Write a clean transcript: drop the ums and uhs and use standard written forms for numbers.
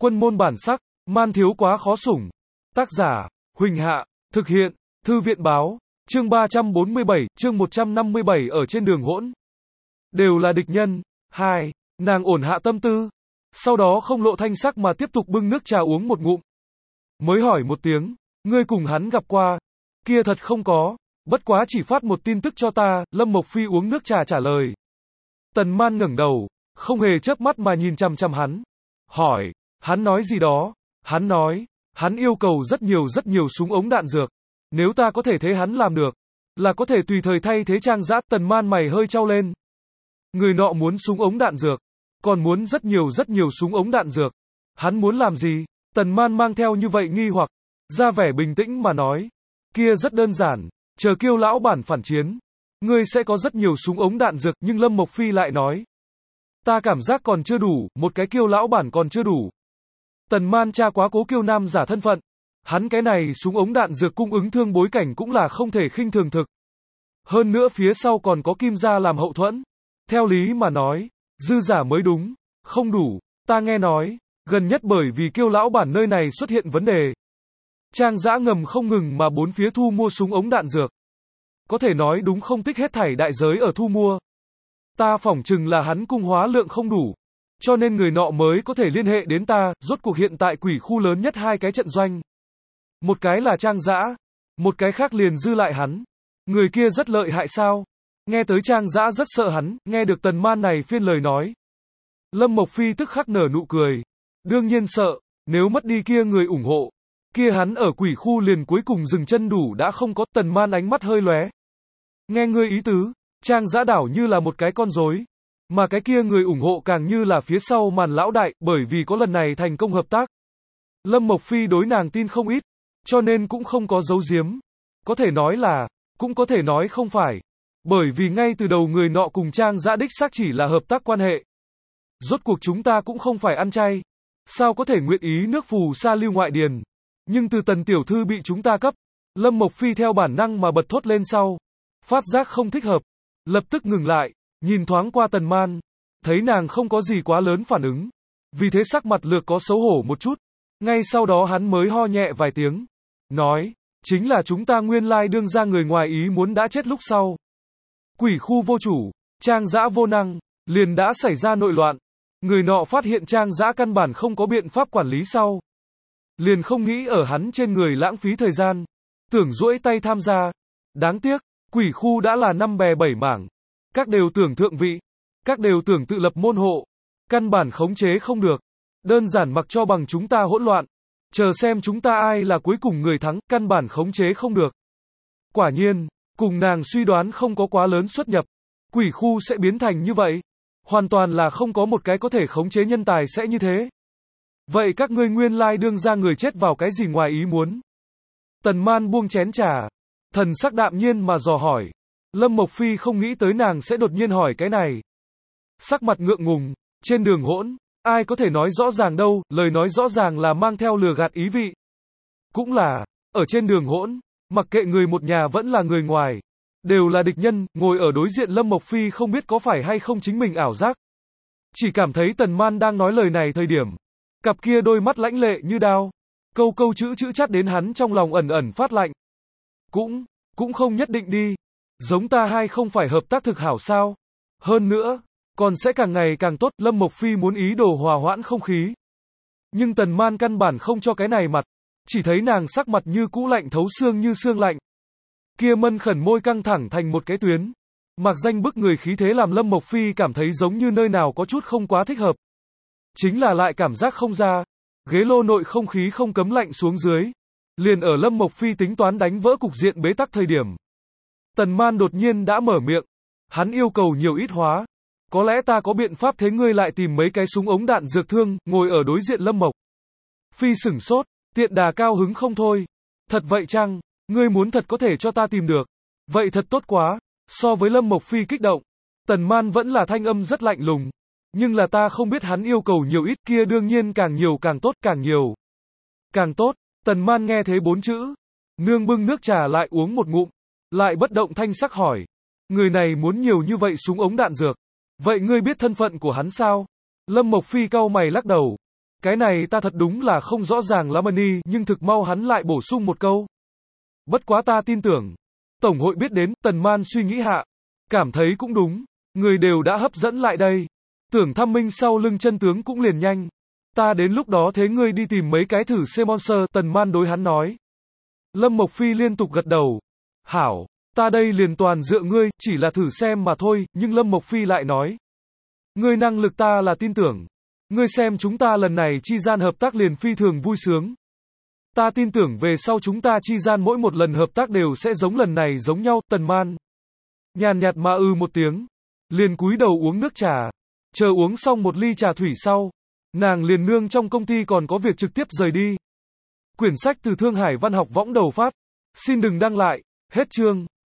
Quân môn bản sắc, man thiếu quá khó sủng. Tác giả, Huỳnh Hạ, thực hiện, Thư viện báo, chương 347, chương 157 ở trên đường hỗn. Đều là địch nhân. 2. Nàng ổn hạ tâm tư. Sau đó không lộ thanh sắc mà tiếp tục bưng nước trà uống một ngụm. Mới hỏi một tiếng, ngươi cùng hắn gặp qua. Kia thật không có, bất quá chỉ phát một tin tức cho ta, Lâm Mộc Phi uống nước trà trả lời. Tần Man ngẩng đầu, không hề chớp mắt mà nhìn chằm chằm hắn. Hỏi, hắn nói gì đó? Hắn nói, hắn yêu cầu rất nhiều súng ống đạn dược. Nếu ta có thể thế hắn làm được, là có thể tùy thời thay thế Trang Dã. Tần Man mày hơi chau lên. Người nọ muốn súng ống đạn dược, còn muốn rất nhiều súng ống đạn dược. Hắn muốn làm gì? Tần Man mang theo như vậy nghi hoặc, ra vẻ bình tĩnh mà nói. Kia rất đơn giản, chờ Kiêu lão bản phản chiến, ngươi sẽ có rất nhiều súng ống đạn dược. Nhưng Lâm Mộc Phi lại nói, ta cảm giác còn chưa đủ, một cái Kiêu lão bản còn chưa đủ. Tần Man tra quá Cố Kiêu Nam giả thân phận, hắn cái này súng ống đạn dược cung ứng thương bối cảnh cũng là không thể khinh thường thực. Hơn nữa phía sau còn có Kim gia làm hậu thuẫn. Theo lý mà nói, dư giả mới đúng, không đủ. Ta nghe nói, gần nhất bởi vì Kiêu lão bản nơi này xuất hiện vấn đề, Trang Dã ngầm không ngừng mà bốn phía thu mua súng ống đạn dược. Có thể nói đúng không tích hết thảy đại giới ở thu mua. Ta phỏng chừng là hắn cung hóa lượng không đủ, cho nên người nọ mới có thể liên hệ đến ta. Rốt cuộc hiện tại quỷ khu lớn nhất hai cái trận doanh, một cái là Trang Dã, một cái khác liền dư lại hắn. Người kia rất lợi hại sao? Nghe tới Trang Dã rất sợ hắn. Nghe được Tần Man này phiên lời nói, Lâm Mộc Phi tức khắc nở nụ cười. Đương nhiên sợ, nếu mất đi kia người ủng hộ, kia hắn ở quỷ khu liền cuối cùng dừng chân đủ đã không có. Tần Man ánh mắt hơi lóe. Nghe ngươi ý tứ, Trang Dã đảo như là một cái con rối, mà cái kia người ủng hộ càng như là phía sau màn lão đại, bởi vì có lần này thành công hợp tác. Lâm Mộc Phi đối nàng tin không ít, cho nên cũng không có giấu giếm. Có thể nói là, cũng có thể nói không phải. Bởi vì ngay từ đầu người nọ cùng Trang Dã đích xác chỉ là hợp tác quan hệ. Rốt cuộc chúng ta cũng không phải ăn chay, sao có thể nguyện ý nước phù sa lưu ngoại điền. Nhưng từ Tần tiểu thư bị chúng ta cấp, Lâm Mộc Phi theo bản năng mà bật thốt lên sau. Phát giác không thích hợp, lập tức ngừng lại, nhìn thoáng qua Tần Man, thấy nàng không có gì quá lớn phản ứng, vì thế sắc mặt lược có xấu hổ một chút. Ngay sau đó hắn mới ho nhẹ vài tiếng, nói, chính là chúng ta nguyên lai đương ra người ngoài ý muốn đã chết lúc sau. Quỷ khu vô chủ, Trang Dã vô năng, liền đã xảy ra nội loạn. Người nọ phát hiện Trang Dã căn bản không có biện pháp quản lý sau, liền không nghĩ ở hắn trên người lãng phí thời gian, tưởng duỗi tay tham gia. Đáng tiếc, quỷ khu đã là năm bè bảy mảng, các đều tưởng thượng vị, các đều tưởng tự lập môn hộ, căn bản khống chế không được. Đơn giản mặc cho bằng chúng ta hỗn loạn, chờ xem chúng ta ai là cuối cùng người thắng, căn bản khống chế không được. Quả nhiên, cùng nàng suy đoán không có quá lớn xuất nhập, quỷ khu sẽ biến thành như vậy. Hoàn toàn là không có một cái có thể khống chế nhân tài sẽ như thế. Vậy các ngươi nguyên lai đương ra người chết vào cái gì ngoài ý muốn? Tần Man buông chén trà, thần sắc đạm nhiên mà dò hỏi. Lâm Mộc Phi không nghĩ tới nàng sẽ đột nhiên hỏi cái này. Sắc mặt ngượng ngùng, trên đường hỗn, ai có thể nói rõ ràng đâu, lời nói rõ ràng là mang theo lừa gạt ý vị. Cũng là, ở trên đường hỗn, mặc kệ người một nhà vẫn là người ngoài, đều là địch nhân. Ngồi ở đối diện Lâm Mộc Phi không biết có phải hay không chính mình ảo giác, chỉ cảm thấy Tần Man đang nói lời này thời điểm, cặp kia đôi mắt lãnh lệ như đao, câu câu chữ chát đến hắn trong lòng ẩn ẩn phát lạnh. Cũng không nhất định đi. Giống ta hai không phải hợp tác thực hảo sao? Hơn nữa, còn sẽ càng ngày càng tốt. Lâm Mộc Phi muốn ý đồ hòa hoãn không khí, nhưng Tần Man căn bản không cho cái này mặt, chỉ thấy nàng sắc mặt như cũ lạnh thấu xương như xương lạnh. Kia mân khẩn môi căng thẳng thành một cái tuyến, mặc danh bức người khí thế làm Lâm Mộc Phi cảm thấy giống như nơi nào có chút không quá thích hợp. Chính là lại cảm giác không ra, ghế lô nội không khí không cấm lạnh xuống dưới. Liền ở Lâm Mộc Phi tính toán đánh vỡ cục diện bế tắc thời điểm, Tần Man đột nhiên đã mở miệng. Hắn yêu cầu nhiều ít hóa. Có lẽ ta có biện pháp thế ngươi lại tìm mấy cái súng ống đạn dược thương. Ngồi ở đối diện Lâm Mộc Phi sửng sốt, tiện đà cao hứng không thôi. Thật vậy chăng? Ngươi muốn thật có thể cho ta tìm được, vậy thật tốt quá. So với Lâm Mộc Phi kích động, Tần Man vẫn là thanh âm rất lạnh lùng. Nhưng là ta không biết hắn yêu cầu nhiều ít. Kia đương nhiên càng nhiều càng tốt, càng nhiều càng tốt. Tần Man nghe thế bốn chữ, nương bưng nước trà lại uống một ngụm, lại bất động thanh sắc hỏi. Người này muốn nhiều như vậy súng ống đạn dược, vậy ngươi biết thân phận của hắn sao? Lâm Mộc Phi cau mày lắc đầu. Cái này ta thật đúng là không rõ ràng lắm Ni, nhưng thực mau hắn lại bổ sung một câu. Bất quá ta tin tưởng. Tổng hội biết đến, Tần Man suy nghĩ hạ. Cảm thấy cũng đúng. Người đều đã hấp dẫn lại đây. Tưởng thăm minh sau lưng chân tướng cũng liền nhanh. Ta đến lúc đó thế ngươi đi tìm mấy cái thử xe monster, Tần Man đối hắn nói. Lâm Mộc Phi liên tục gật đầu. Hảo, ta đây liền toàn dựa ngươi, chỉ là thử xem mà thôi, nhưng Lâm Mộc Phi lại nói. Ngươi năng lực ta là tin tưởng. Ngươi xem chúng ta lần này chi gian hợp tác liền phi thường vui sướng. Ta tin tưởng về sau chúng ta chi gian mỗi một lần hợp tác đều sẽ giống lần này giống nhau, Tần Man. Nhàn nhạt mà một tiếng. Liền cúi đầu uống nước trà. Chờ uống xong một ly trà thủy sau. Nàng liền nương trong công ty còn có việc trực tiếp rời đi. Quyển sách từ Thương Hải Văn học võng đầu phát. Xin đừng đăng lại. Hết chương.